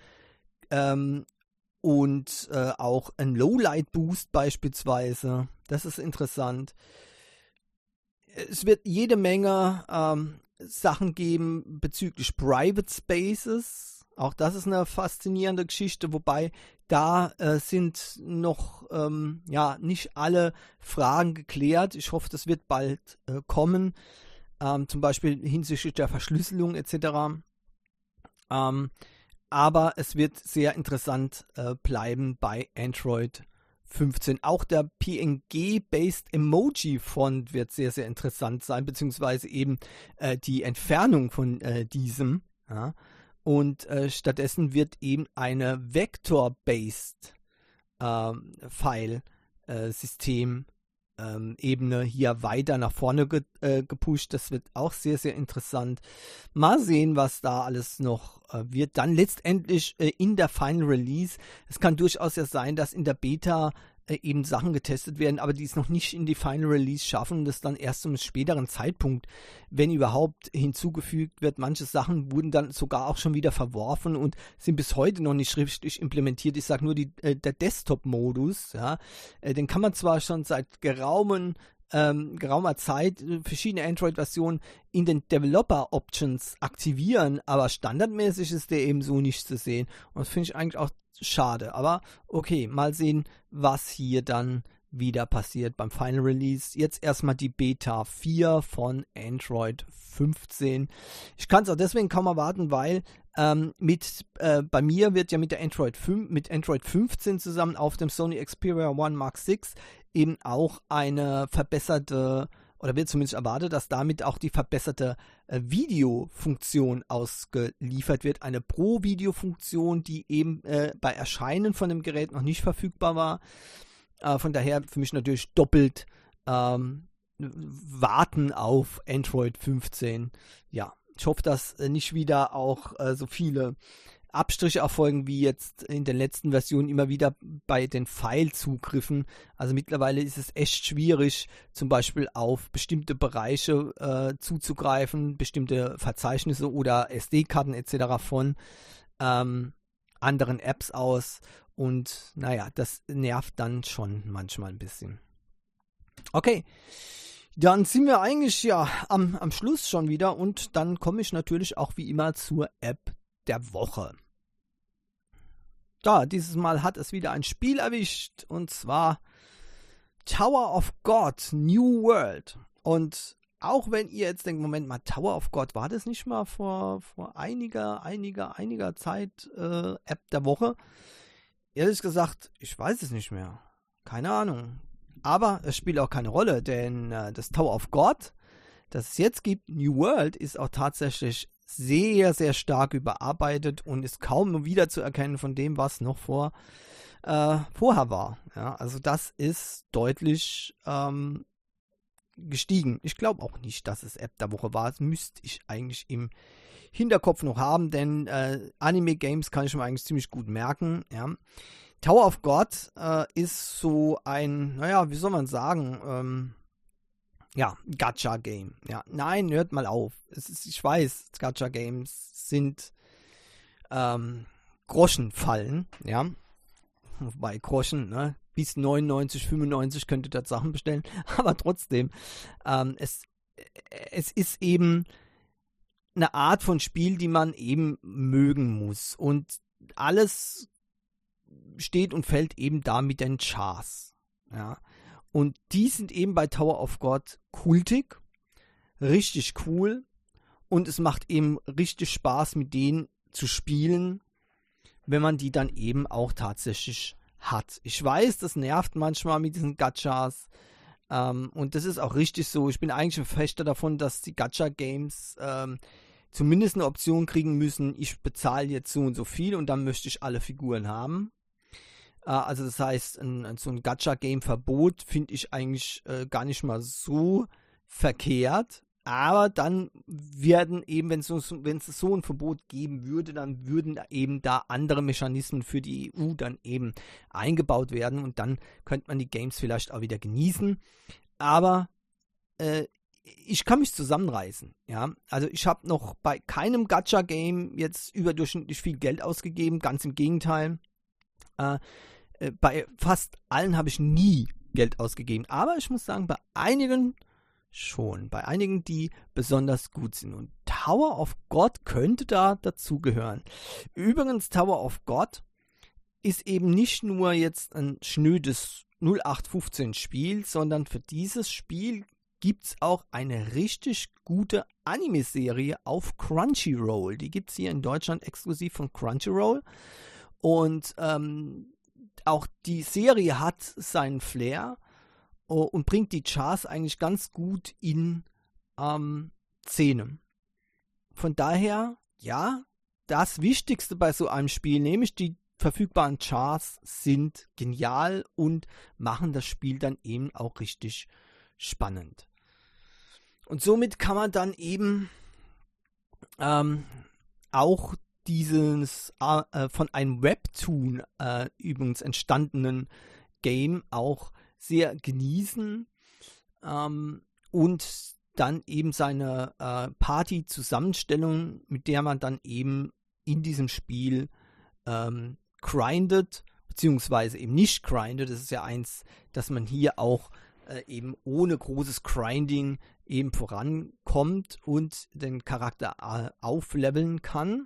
und auch ein Lowlight Boost beispielsweise. Das ist interessant. Es wird jede Menge Sachen geben bezüglich Private Spaces. Auch das ist eine faszinierende Geschichte, wobei da sind noch nicht alle Fragen geklärt. Ich hoffe, das wird bald kommen, zum Beispiel hinsichtlich der Verschlüsselung etc. Aber es wird sehr interessant bleiben bei Android 15. Auch der PNG-based Emoji-Font wird sehr, sehr interessant sein, beziehungsweise eben die Entfernung von diesem. Ja. Und stattdessen wird eben eine Vector-based File-System Ebene hier weiter nach vorne gepusht. Das wird auch sehr, sehr interessant. Mal sehen, was da alles noch wird. Dann letztendlich in der Final Release. Es kann durchaus ja sein, dass in der Beta eben Sachen getestet werden, aber die es noch nicht in die Final Release schaffen, das dann erst zu einem späteren Zeitpunkt, wenn überhaupt, hinzugefügt wird. Manche Sachen wurden dann sogar auch schon wieder verworfen und sind bis heute noch nicht richtig implementiert. Ich sage nur der Desktop-Modus, ja, den kann man zwar schon seit geraumer Zeit verschiedene Android-Versionen in den Developer-Options aktivieren, aber standardmäßig ist der eben so nicht zu sehen. Und das finde ich eigentlich auch schade. Aber okay, mal sehen, was hier dann wieder passiert beim Final Release. Jetzt erstmal die Beta 4 von Android 15. Ich kann es auch deswegen kaum erwarten, weil bei mir wird ja mit Android 15 zusammen auf dem Sony Xperia One Mark VI eben auch eine verbesserte, oder wird zumindest erwartet, dass damit auch die verbesserte Videofunktion ausgeliefert wird. Eine Pro-Video-Funktion, die eben bei Erscheinen von dem Gerät noch nicht verfügbar war. Von daher für mich natürlich doppelt warten auf Android 15. Ja, ich hoffe, dass nicht wieder auch so viele Abstriche erfolgen, wie jetzt in den letzten Versionen immer wieder bei den File-Zugriffen. Also mittlerweile ist es echt schwierig, zum Beispiel auf bestimmte Bereiche zuzugreifen, bestimmte Verzeichnisse oder SD-Karten etc. von anderen Apps aus. Und naja, das nervt dann schon manchmal ein bisschen. Okay, dann sind wir eigentlich ja am Schluss schon wieder, und dann komme ich natürlich auch wie immer zur App der Woche. Da, dieses Mal hat es wieder ein Spiel erwischt, und zwar Tower of God New World. Und auch wenn ihr jetzt denkt, Moment mal, Tower of God, war das nicht mal vor einiger Zeit App der Woche? Ehrlich gesagt, ich weiß es nicht mehr. Keine Ahnung. Aber es spielt auch keine Rolle, denn das Tower of God, das es jetzt gibt, New World, ist auch tatsächlich sehr, sehr stark überarbeitet und ist kaum wiederzuerkennen von dem, was noch vor vorher war. Ja, also das ist deutlich gestiegen. Ich glaube auch nicht, dass es App der Woche war. Das müsste ich eigentlich im Hinterkopf noch haben, denn Anime-Games kann ich mir eigentlich ziemlich gut merken. Ja. Tower of God ist so ein, naja, wie soll man sagen, ja, Gacha-Game. Ja, nein, hört mal auf. Ich weiß, Gacha-Games sind Groschenfallen, ja. Wobei Groschen, ne, bis 99, 95 könnt ihr dort Sachen bestellen, aber trotzdem, es ist eben eine Art von Spiel, die man eben mögen muss. Und alles steht und fällt eben da mit den Chars. Ja. Und die sind eben bei Tower of God kultig, richtig cool. Und es macht eben richtig Spaß, mit denen zu spielen, wenn man die dann eben auch tatsächlich hat. Ich weiß, das nervt manchmal mit diesen Gachas. Und das ist auch richtig so. Ich bin eigentlich ein Verfechter davon, dass die Gacha-Games zumindest eine Option kriegen müssen, ich bezahle jetzt so und so viel und dann möchte ich alle Figuren haben. Also das heißt, so ein Gacha-Game-Verbot finde ich eigentlich gar nicht mal so verkehrt. Aber dann werden eben, wenn es so ein Verbot geben würde, dann würden eben da andere Mechanismen für die EU dann eben eingebaut werden und dann könnte man die Games vielleicht auch wieder genießen. Aber ich kann mich zusammenreißen. Ja? Also ich habe noch bei keinem Gacha-Game jetzt überdurchschnittlich viel Geld ausgegeben, ganz im Gegenteil. Bei fast allen habe ich nie Geld ausgegeben. Aber ich muss sagen, bei einigen schon. Bei einigen, die besonders gut sind. Und Tower of God könnte da dazugehören. Übrigens, Tower of God ist eben nicht nur jetzt ein schnödes 0815 Spiel, sondern für dieses Spiel gibt es auch eine richtig gute Anime-Serie auf Crunchyroll. Die gibt es hier in Deutschland exklusiv von Crunchyroll. Und auch die Serie hat seinen Flair und bringt die Chars eigentlich ganz gut in Szene. Von daher, ja, das Wichtigste bei so einem Spiel, nämlich die verfügbaren Chars, sind genial und machen das Spiel dann eben auch richtig spannend. Und somit kann man dann eben auch dieses von einem Webtoon übrigens entstandenen Game auch sehr genießen und dann eben seine Party-Zusammenstellung, mit der man dann eben in diesem Spiel grindet, beziehungsweise eben nicht grindet. Das ist ja eins, dass man hier auch eben ohne großes Grinding eben vorankommt und den Charakter aufleveln kann.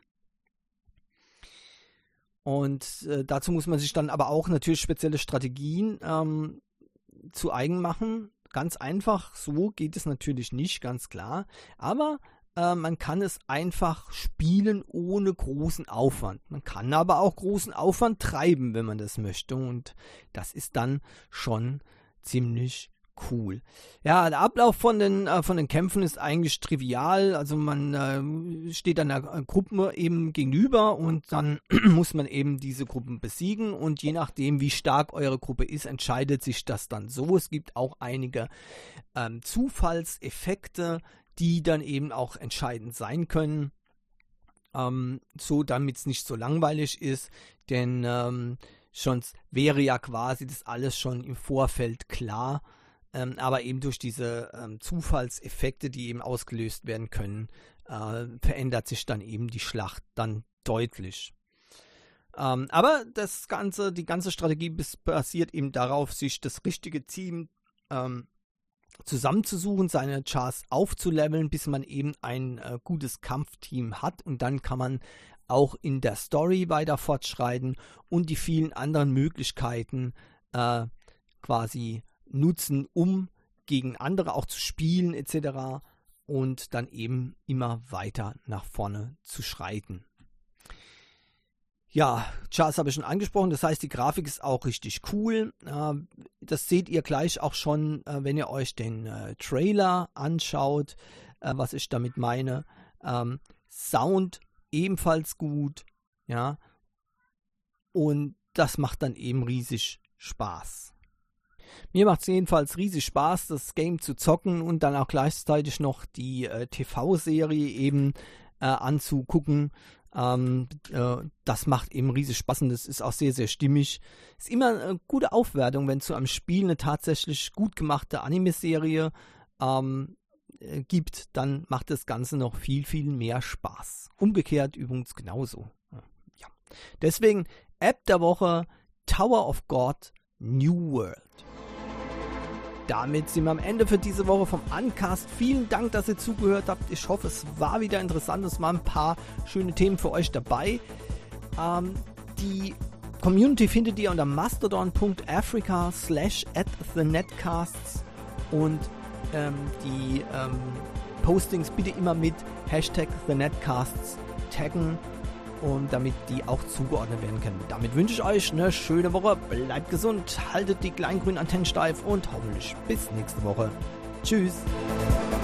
Und dazu muss man sich dann aber auch natürlich spezielle Strategien zu eigen machen. Ganz einfach, so geht es natürlich nicht, ganz klar. Aber man kann es einfach spielen ohne großen Aufwand. Man kann aber auch großen Aufwand treiben, wenn man das möchte. Und das ist dann schon ziemlich cool. Ja, der Ablauf von den Kämpfen ist eigentlich trivial. Also man steht einer Gruppe eben gegenüber und dann muss man eben diese Gruppen besiegen und je nachdem, wie stark eure Gruppe ist, entscheidet sich das dann so. Es gibt auch einige Zufallseffekte, die dann eben auch entscheidend sein können. So, damit es nicht so langweilig ist, denn sonst wäre ja quasi das alles schon im Vorfeld klar. Aber eben durch diese Zufallseffekte, die eben ausgelöst werden können, verändert sich dann eben die Schlacht dann deutlich. Aber die ganze Strategie basiert eben darauf, sich das richtige Team zusammenzusuchen, seine Chars aufzuleveln, bis man eben ein gutes Kampfteam hat und dann kann man auch in der Story weiter fortschreiten und die vielen anderen Möglichkeiten quasi nutzen, um gegen andere auch zu spielen etc. und dann eben immer weiter nach vorne zu schreiten. Ja, Chars habe ich schon angesprochen, das heißt, die Grafik ist auch richtig cool. Das seht ihr gleich auch schon, wenn ihr euch den Trailer anschaut, was ich damit meine. Sound ebenfalls gut, ja. Und das macht dann eben riesig Spaß. Mir macht es jedenfalls riesig Spaß, das Game zu zocken und dann auch gleichzeitig noch die TV-Serie eben anzugucken. Das macht eben riesig Spaß und das ist auch sehr, sehr stimmig. Ist immer eine gute Aufwertung, wenn es zu einem Spiel eine tatsächlich gut gemachte Anime-Serie gibt, dann macht das Ganze noch viel, viel mehr Spaß. Umgekehrt übrigens genauso. Ja. Deswegen App der Woche Tower of God New World. Damit sind wir am Ende für diese Woche vom Uncast. Vielen Dank, dass ihr zugehört habt. Ich hoffe, es war wieder interessant. Es waren ein paar schöne Themen für euch dabei. Die Community findet ihr unter mastodon.africa/@thenetcasts und die Postings bitte immer mit #thenetcasts taggen und damit die auch zugeordnet werden können. Damit wünsche ich euch eine schöne Woche. Bleibt gesund, haltet die kleinen grünen Antennen steif und hoffentlich bis nächste Woche. Tschüss.